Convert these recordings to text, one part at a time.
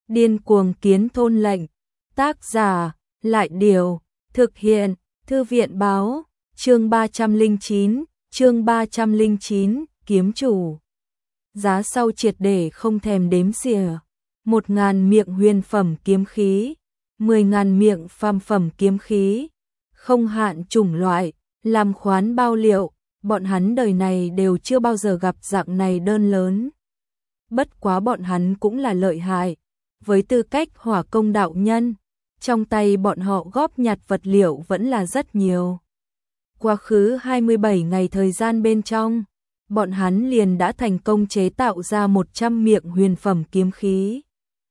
Điên cuồng kiến thôn lệnh. Tác giả, Lại Điều. Thực hiện, Thư viện báo. Chương 309, kiếm chủ. Giá sau triệt để không thèm đếm xỉa. 1.000 miệng huyền phẩm kiếm khí, 10.000 miệng phàm phẩm kiếm khí, không hạn chủng loại, làm khoán bao liệu, bọn hắn đời này đều chưa bao giờ gặp dạng này đơn lớn. Bất quá bọn hắn cũng là lợi hại, với tư cách hỏa công đạo nhân, trong tay bọn họ góp nhặt vật liệu vẫn là rất nhiều. Quá khứ 27 ngày thời gian bên trong, bọn hắn liền đã thành công chế tạo ra 100 miệng huyền phẩm kiếm khí,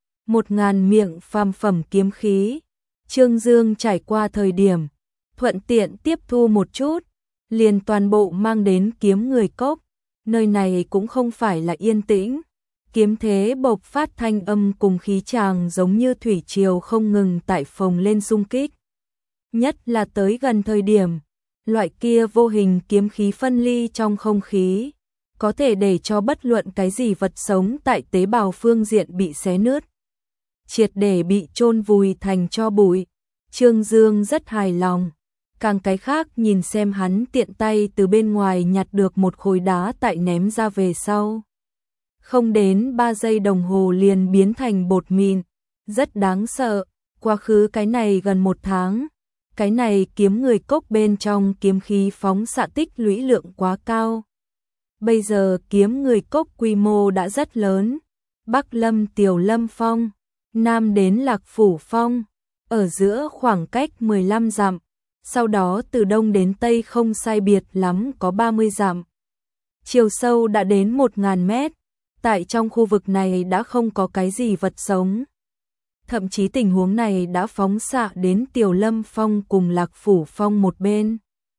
1.000 miệng phàm phẩm kiếm khí. Trương Dương trải qua thời điểm, thuận tiện tiếp thu một chút, liền toàn bộ mang đến Kiếm Người Cốc. Nơi này cũng không phải là yên tĩnh, kiếm thế bộc phát thanh âm cùng khí tràng giống như thủy triều không ngừng tại phồng lên xung kích. Nhất là tới gần thời điểm, loại kia vô hình kiếm khí phân ly trong không khí, có thể để cho bất luận cái gì vật sống tại tế bào phương diện bị xé nứt, triệt để bị chôn vùi thành tro bụi. Trương Dương rất hài lòng, càng cái khác nhìn xem hắn tiện tay từ bên ngoài nhặt được một khối đá tại ném ra về sau. Không đến 3 giây đồng hồ liền biến thành bột mịn, rất đáng sợ. Quá khứ cái này gần 1 tháng, cái này Kiếm Người Cốc bên trong kiếm khí phóng xạ tích lũy lượng quá cao. Bây giờ Kiếm Người Cốc quy mô đã rất lớn, Bắc Lâm Tiểu Lâm Phong, Nam đến Lạc Phủ Phong, ở giữa khoảng cách 15 dặm, sau đó từ đông đến tây không sai biệt lắm có 30 dặm. Chiều sâu đã đến 1.000 mét, tại trong khu vực này đã không có cái gì vật sống. Thậm chí tình huống này đã phóng xạ đến Tiểu Lâm Phong cùng Lạc Phủ Phong một bên.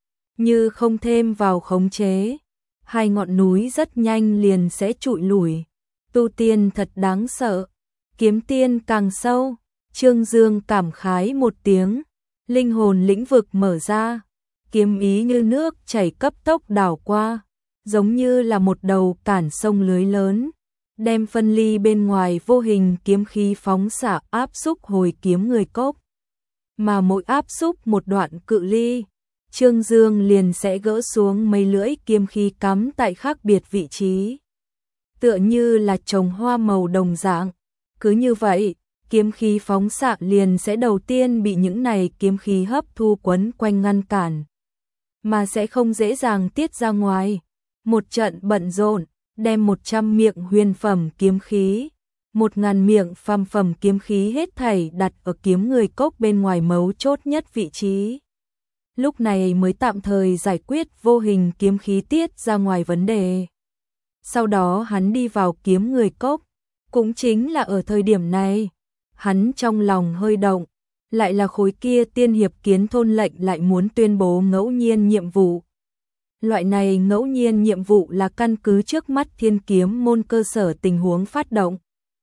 Như không thêm vào khống chế, hai ngọn núi rất nhanh liền sẽ trụi lủi. Tu tiên thật đáng sợ, kiếm tiên càng sâu. Trương Dương cảm khái một tiếng, linh hồn lĩnh vực mở ra, kiếm ý như nước chảy cấp tốc đảo qua, giống như là một đầu cản sông lưới lớn, đem phân ly bên ngoài vô hình kiếm khí phóng xạ áp xúc hồi Kiếm Người Cốc. Mà mỗi áp xúc một đoạn cự ly, Trương Dương liền sẽ gỡ xuống mấy lưỡi kiếm khí cắm tại khác biệt vị trí, tựa như là trồng hoa màu đồng dạng. Cứ như vậy, kiếm khí phóng xạ liền sẽ đầu tiên bị những này kiếm khí hấp thu quấn quanh ngăn cản, mà sẽ không dễ dàng tiết ra ngoài. Một trận bận rộn, đem 100 miệng huyền phẩm kiếm khí, 1.000 miệng phàm phẩm kiếm khí hết thảy đặt ở Kiếm Người Cốc bên ngoài mấu chốt nhất vị trí. Lúc này mới tạm thời giải quyết vô hình kiếm khí tiết ra ngoài vấn đề. Sau đó hắn đi vào Kiếm Người Cốc, cũng chính là ở thời điểm này, hắn trong lòng hơi động, lại là khối kia tiên hiệp kiến thôn lệnh lại muốn tuyên bố ngẫu nhiên nhiệm vụ. Loại này ngẫu nhiên nhiệm vụ là căn cứ trước mắt Thiên Kiếm môn cơ sở tình huống phát động.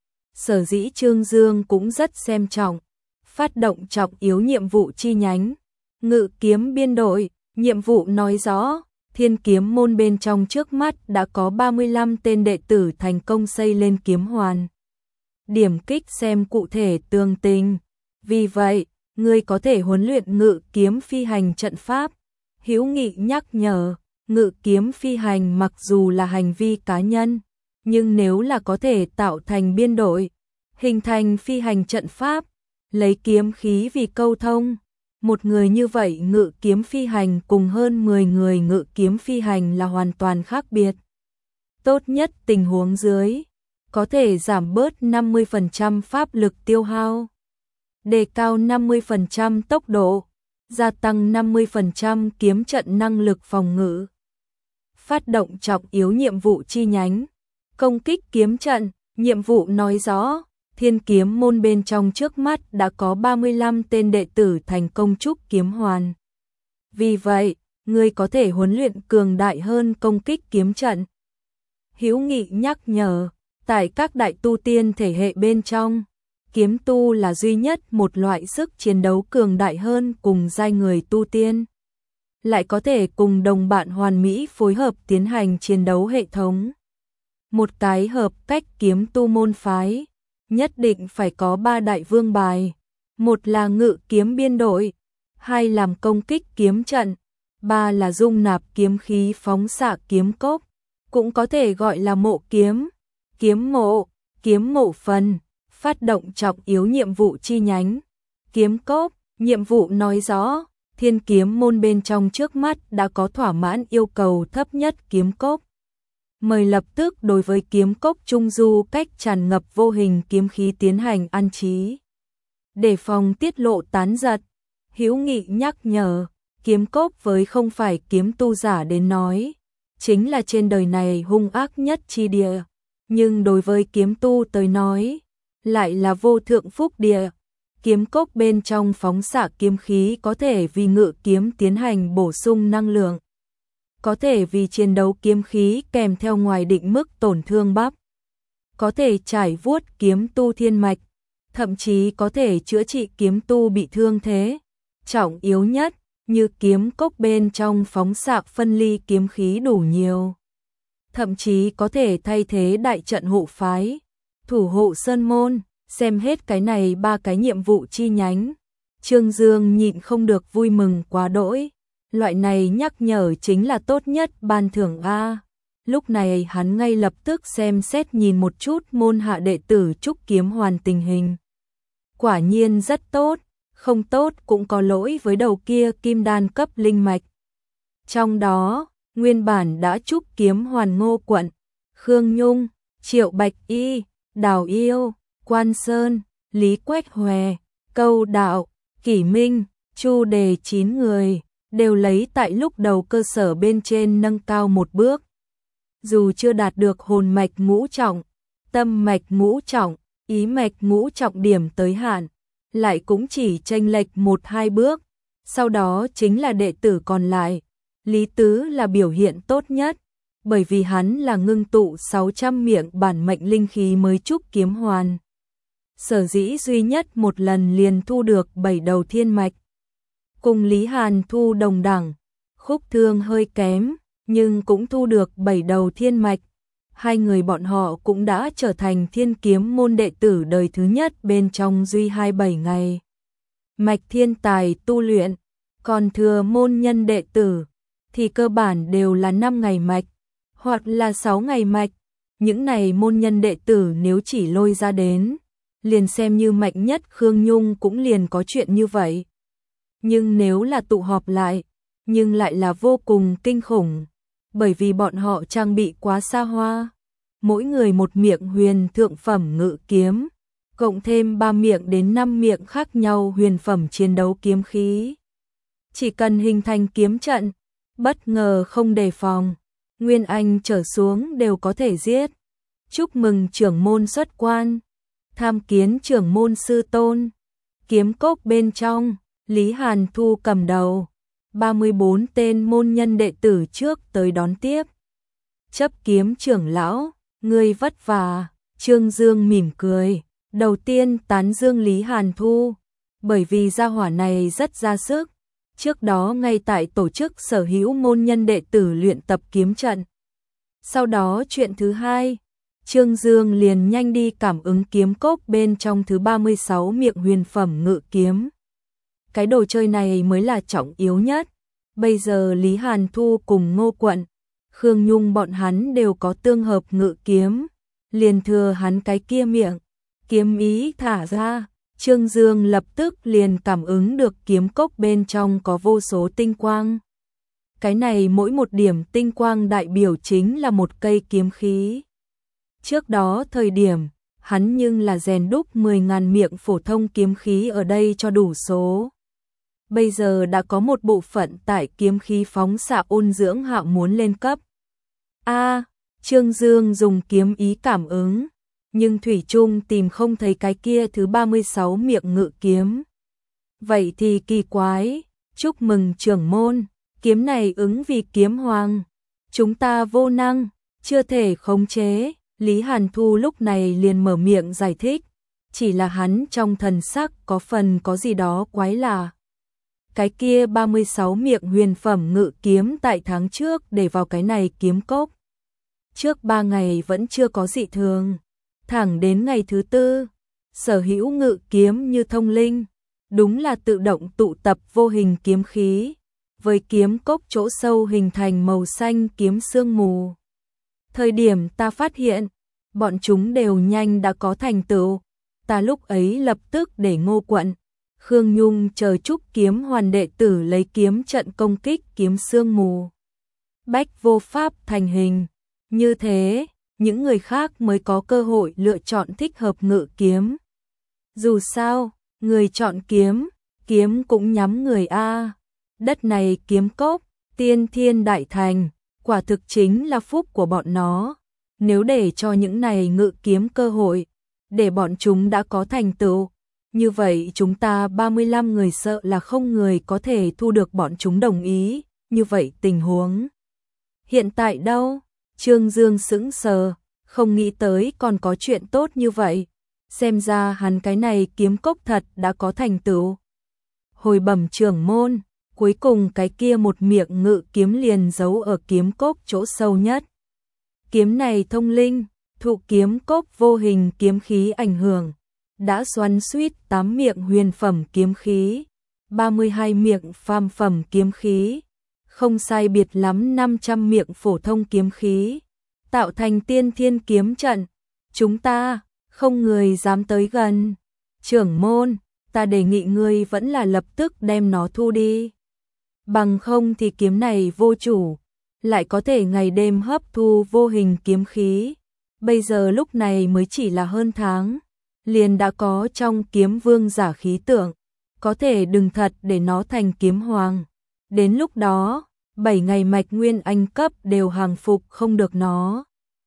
Sở dĩ Trương Dương cũng rất xem trọng, phát động trọng yếu nhiệm vụ chi nhánh. Ngự kiếm biên đội, nhiệm vụ nói rõ, Thiên Kiếm môn bên trong trước mắt đã có 35 tên đệ tử thành công xây lên kiếm hoàn. Điểm kích xem cụ thể tường tình. Vì vậy, ngươi có thể huấn luyện ngự kiếm phi hành trận pháp. Hữu Nghị nhắc nhở, ngự kiếm phi hành mặc dù là hành vi cá nhân, nhưng nếu là có thể tạo thành biên đội, hình thành phi hành trận pháp, lấy kiếm khí vì câu thông, một người như vậy ngự kiếm phi hành cùng hơn 10 người ngự kiếm phi hành là hoàn toàn khác biệt. Tốt nhất tình huống dưới, có thể giảm bớt 50% pháp lực tiêu hao, đề cao 50% tốc độ, gia tăng 50% kiếm trận năng lực phòng ngự. Phát động trọng yếu nhiệm vụ chi nhánh, công kích kiếm trận. Nhiệm vụ nói rõ, Thiên Kiếm môn bên trong trước mắt đã có 35 tên đệ tử thành công trúc kiếm hoàn. Vì vậy, ngươi có thể huấn luyện cường đại hơn công kích kiếm trận. Hữu Nghị nhắc nhở, tại các đại tu tiên thể hệ bên trong, kiếm tu là duy nhất một loại sức chiến đấu cường đại hơn cùng giai người tu tiên, lại có thể cùng đồng bạn hoàn mỹ phối hợp tiến hành chiến đấu hệ thống. Một cái hợp cách kiếm tu môn phái, nhất định phải có 3 đại vương bài. Một là ngự kiếm biên đội, hai làm công kích kiếm trận, ba là dung nạp kiếm khí phóng xạ kiếm cốc, cũng có thể gọi là mộ kiếm, kiếm mộ phần, phát động trọng yếu nhiệm vụ chi nhánh. Kiếm cốc, nhiệm vụ nói rõ, thiên kiếm môn bên trong trước mắt đã có thỏa mãn yêu cầu thấp nhất kiếm cốc. Mời lập tức đối với kiếm cốc trung du cách tràn ngập vô hình kiếm khí tiến hành an trí. Để phòng tiết lộ tán giật, Hữu Nghị nhắc nhở, kiếm cốc với không phải kiếm tu giả đến nói, chính là trên đời này hung ác nhất chi địa, nhưng đối với kiếm tu tới nói, lại là vô thượng phúc địa. Kiếm cốc bên trong phóng xạ kiếm khí có thể vì ngự kiếm tiến hành bổ sung năng lượng, có thể vì chiến đấu kiếm khí kèm theo ngoài định mức tổn thương bắp, có thể trải vuốt kiếm tu thiên mạch, thậm chí có thể chữa trị kiếm tu bị thương thế. Trọng yếu nhất, như kiếm cốc bên trong phóng xạ phân ly kiếm khí đủ nhiều, thậm chí có thể thay thế đại trận hộ phái, thủ hộ sơn môn. Xem hết cái này 3 cái nhiệm vụ chi nhánh, Trương Dương nhịn không được vui mừng quá đỗi. Loại này nhắc nhở chính là tốt nhất ban thưởng A. Lúc này hắn ngay lập tức xem xét nhìn một chút môn hạ đệ tử Trúc Kiếm Hoàn tình hình. Quả nhiên rất tốt, không tốt cũng có lỗi với đầu kia kim đan cấp linh mạch. Trong đó, nguyên bản đã Trúc Kiếm Hoàn Ngô Quận, Khương Nhung, Triệu Bạch Y, Đào Yêu, Quan Sơn, Lý Quách Hòe, Câu Đạo, Kỷ Minh, Chu Đề 9 người, đều lấy tại lúc đầu cơ sở bên trên nâng cao một bước. Dù chưa đạt được hồn mạch ngũ trọng, tâm mạch ngũ trọng, ý mạch ngũ trọng điểm tới hạn, lại cũng chỉ chênh lệch 1-2 bước, sau đó chính là đệ tử còn lại. Lý Tứ là biểu hiện tốt nhất, bởi vì hắn là ngưng tụ 600 miệng bản mệnh linh khí mới Trúc Kiếm Hoàn. Sở dĩ duy nhất một lần liền thu được 7 đầu thiên mạch. Cùng Lý Hàn thu đồng đẳng, khúc thương hơi kém, nhưng cũng thu được 7 đầu thiên mạch. Hai người bọn họ cũng đã trở thành thiên kiếm môn đệ tử đời thứ nhất bên trong duy 27 ngày. Mạch thiên tài tu luyện, còn thừa môn nhân đệ tử, thì cơ bản đều là 5 ngày mạch, hoặc là 6 ngày mạch. Những này môn nhân đệ tử nếu chỉ lôi ra đến, liền xem như mạnh nhất Khương Nhung cũng liền có chuyện như vậy. Nhưng nếu là tụ họp lại, nhưng lại là vô cùng kinh khủng, bởi vì bọn họ trang bị quá xa hoa. Mỗi người một miệng huyền thượng phẩm ngự kiếm, cộng thêm 3 miệng đến 5 miệng khác nhau huyền phẩm chiến đấu kiếm khí. Chỉ cần hình thành kiếm trận, bất ngờ không đề phòng, Nguyên Anh trở xuống đều có thể giết. Chúc mừng trưởng môn xuất quan, tham kiến trưởng môn sư tôn. Kiếm cốc bên trong, Lý Hàn Thu cầm đầu, 34 tên môn nhân đệ tử trước tới đón tiếp. Chấp kiếm trưởng lão, ngươi vất vả. Trương Dương mỉm cười, đầu tiên tán dương Lý Hàn Thu, bởi vì gia hỏa này rất ra sức. Trước đó ngay tại tổ chức sở hữu môn nhân đệ tử luyện tập kiếm trận. Sau đó chuyện thứ hai, Trương Dương liền nhanh đi cảm ứng kiếm cốc bên trong thứ 36 miệng huyền phẩm ngự kiếm. Cái đồ chơi này mới là trọng yếu nhất. Bây giờ Lý Hàn Thu cùng Ngô Quận, Khương Nhung bọn hắn đều có tương hợp ngự kiếm, liền thừa hắn cái kia miệng. Kiếm ý thả ra, Trương Dương lập tức liền cảm ứng được kiếm cốc bên trong có vô số tinh quang. Cái này mỗi một điểm tinh quang đại biểu chính là một cây kiếm khí. Trước đó thời điểm, hắn nhưng là rèn đúc 10.000 miệng phổ thông kiếm khí ở đây cho đủ số. Bây giờ đã có một bộ phận tại kiếm khí phóng xạ ôn dưỡng hạo muốn lên cấp. Trương Dương dùng kiếm ý cảm ứng, nhưng thủy chung tìm không thấy cái kia thứ 36 miệng ngự kiếm. Vậy thì kỳ quái, chúc mừng trưởng môn, kiếm này ứng vì kiếm hoàng. Chúng ta vô năng, chưa thể khống chế. Lý Hàn Thu lúc này liền mở miệng giải thích, chỉ là hắn trong thần sắc có phần có gì đó quái lạ. Cái kia 36 miệng huyền phẩm ngự kiếm tại tháng trước để vào cái này kiếm cốc. Trước 3 ngày vẫn chưa có dị thường, thẳng đến ngày thứ 4, sở hữu ngự kiếm như thông linh, đúng là tự động tụ tập vô hình kiếm khí, với kiếm cốc chỗ sâu hình thành màu xanh kiếm sương mù. Thời điểm ta phát hiện, bọn chúng đều nhanh đã có thành tựu, ta lúc ấy lập tức để Ngô Quận, Khương Nhung chờ Trúc Kiếm Hoàn đệ tử lấy kiếm trận công kích kiếm sương mù. Bách vô pháp thành hình, như thế, những người khác mới có cơ hội lựa chọn thích hợp ngự kiếm. Dù sao, người chọn kiếm, kiếm cũng nhắm người A. Đất này kiếm cốc, tiên thiên đại thành, quả thực chính là phúc của bọn nó. Nếu để cho những này ngự kiếm cơ hội, để bọn chúng đã có thành tựu, như vậy chúng ta 35 người sợ là không người có thể thu được bọn chúng đồng ý, như vậy tình huống hiện tại đâu? Trương Dương sững sờ, không nghĩ tới còn có chuyện tốt như vậy. Xem ra hắn cái này kiếm cốc thật đã có thành tựu. Hồi bẩm trưởng môn, cuối cùng cái kia một miệng ngự kiếm liền giấu ở kiếm cốc chỗ sâu nhất. Kiếm này thông linh, thụ kiếm cốc vô hình kiếm khí ảnh hưởng, đã xoắn suýt 8 miệng huyền phẩm kiếm khí, 32 miệng phàm phẩm kiếm khí, không sai biệt lắm 500 miệng phổ thông kiếm khí, tạo thành tiên thiên kiếm trận. Chúng ta, không người dám tới gần. Trưởng môn, ta đề nghị ngươi vẫn là lập tức đem nó thu đi. Bằng không thì kiếm này vô chủ, lại có thể ngày đêm hấp thu vô hình kiếm khí. Bây giờ lúc này mới chỉ là hơn tháng, liền đã có trong kiếm vương giả khí tượng, có thể đừng thật để nó thành kiếm hoàng. Đến lúc đó, 7 ngày mạch nguyên anh cấp đều hàng phục không được nó.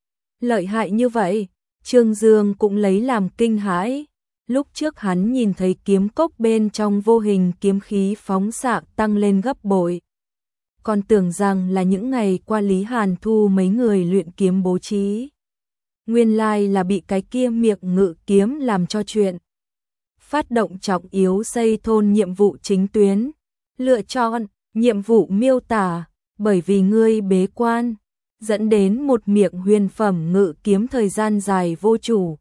Lợi hại như vậy, Trương Dương cũng lấy làm kinh hãi. Lúc trước hắn nhìn thấy kiếm cốc bên trong vô hình kiếm khí phóng xạ tăng lên gấp bội. Còn tưởng rằng là những ngày qua Lý Hàn Thu mấy người luyện kiếm bố trí. Nguyên lai là bị cái kia miệng ngự kiếm làm cho chuyện. Phát động trọng yếu xây thôn nhiệm vụ chính tuyến. Lựa chọn, nhiệm vụ miêu tả, bởi vì ngươi bế quan, dẫn đến một miệng huyền phẩm ngự kiếm thời gian dài vô chủ.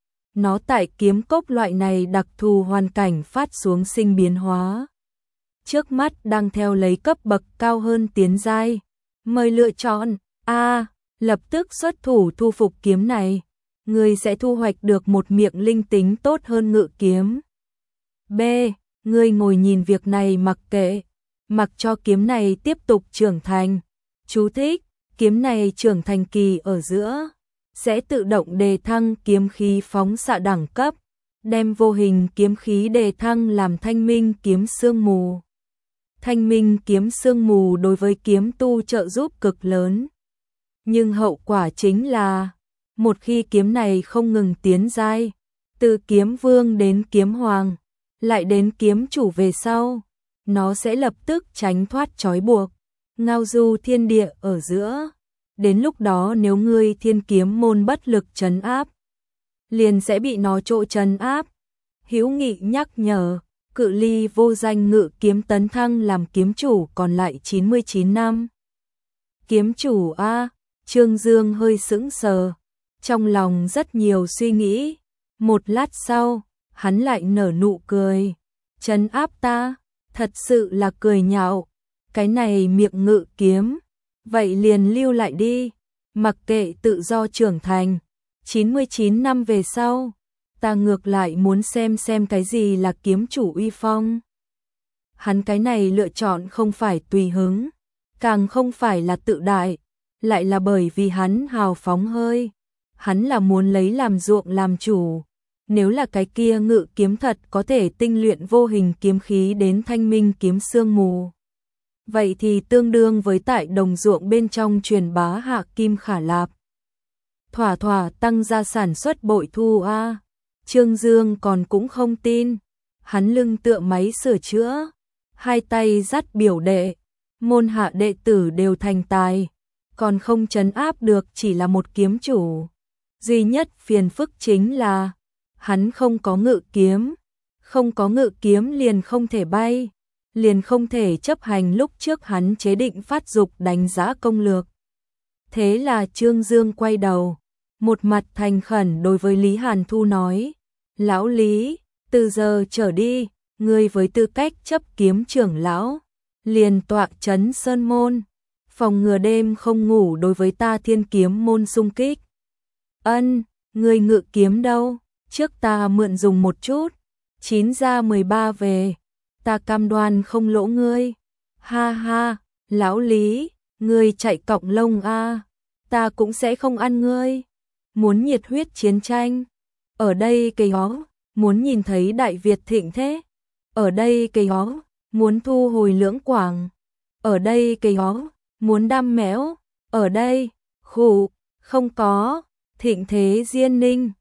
Nó tại kiếm cốc loại này đặc thù hoàn cảnh phát xuống sinh biến hóa. Trước mắt đang theo lấy cấp bậc cao hơn tiến giai. Mời lựa chọn A. Lập tức xuất thủ thu phục kiếm này. Ngươi sẽ thu hoạch được một miệng linh tính tốt hơn ngự kiếm. B. Ngươi ngồi nhìn việc này mặc kệ. Mặc cho kiếm này tiếp tục trưởng thành. Chú thích, kiếm này trưởng thành kỳ ở giữa, sẽ tự động đề thăng kiếm khí phóng xạ đẳng cấp, đem vô hình kiếm khí đề thăng làm thanh minh kiếm sương mù. Thanh minh kiếm sương mù đối với kiếm tu trợ giúp cực lớn. Nhưng hậu quả chính là, một khi kiếm này không ngừng tiến giai, từ kiếm vương đến kiếm hoàng, lại đến kiếm chủ về sau, nó sẽ lập tức tránh thoát trói buộc, ngao du thiên địa ở giữa. Đến lúc đó nếu ngươi thiên kiếm môn bất lực trấn áp, liền sẽ bị nó trộ trấn áp. Hữu Nghị nhắc nhở, cự ly vô danh ngự kiếm tấn thăng làm kiếm chủ còn lại 99 năm. Kiếm chủ A, Trương Dương hơi sững sờ, trong lòng rất nhiều suy nghĩ. Một lát sau, hắn lại nở nụ cười. Trấn áp ta, thật sự là cười nhạo. Cái này miệng ngự kiếm, vậy liền lưu lại đi, mặc kệ tự do trưởng thành. 99 năm về sau, ta ngược lại muốn xem cái gì là kiếm chủ uy phong. Hắn cái này lựa chọn không phải tùy hứng, càng không phải là tự đại, lại là bởi vì hắn hào phóng hơi. Hắn là muốn lấy làm ruộng làm chủ. Nếu là cái kia ngự kiếm thật có thể tinh luyện vô hình kiếm khí đến thanh minh kiếm sương mù, vậy thì tương đương với tại đồng ruộng bên trong truyền bá hạ kim khả lạp. Thỏa thỏa tăng gia sản xuất bội thu A. Trương Dương còn cũng không tin. Hắn lưng tựa máy sửa chữa, hai tay dắt biểu đệ, môn hạ đệ tử đều thành tài, còn không trấn áp được chỉ là một kiếm chủ. Duy nhất phiền phức chính là hắn không có ngự kiếm, không có ngự kiếm liền không thể bay, liền không thể chấp hành lúc trước hắn chế định phát dục đánh giá công lược. Thế là Trương Dương quay đầu, một mặt thành khẩn đối với Lý Hàn Thu nói, Lão Lý, từ giờ trở đi, ngươi với tư cách chấp kiếm trưởng lão, liền tọa trấn sơn môn, phòng ngừa đêm không ngủ đối với ta Thiên Kiếm môn xung kích. Ân, ngươi ngự kiếm đâu? Trước ta mượn dùng một chút, 9 ra 13 về, ta cam đoan không lỗ ngươi. Ha ha, lão Lý, ngươi chạy cọng lông a, ta cũng sẽ không ăn ngươi. Muốn nhiệt huyết chiến tranh, ở đây cây ó, muốn nhìn thấy Đại Việt thịnh thế, ở đây cây ó, muốn thu hồi Lưỡng Quảng, ở đây cây ó, muốn đam mẽo, ở đây, khụ, không có, thịnh thế Diên Ninh.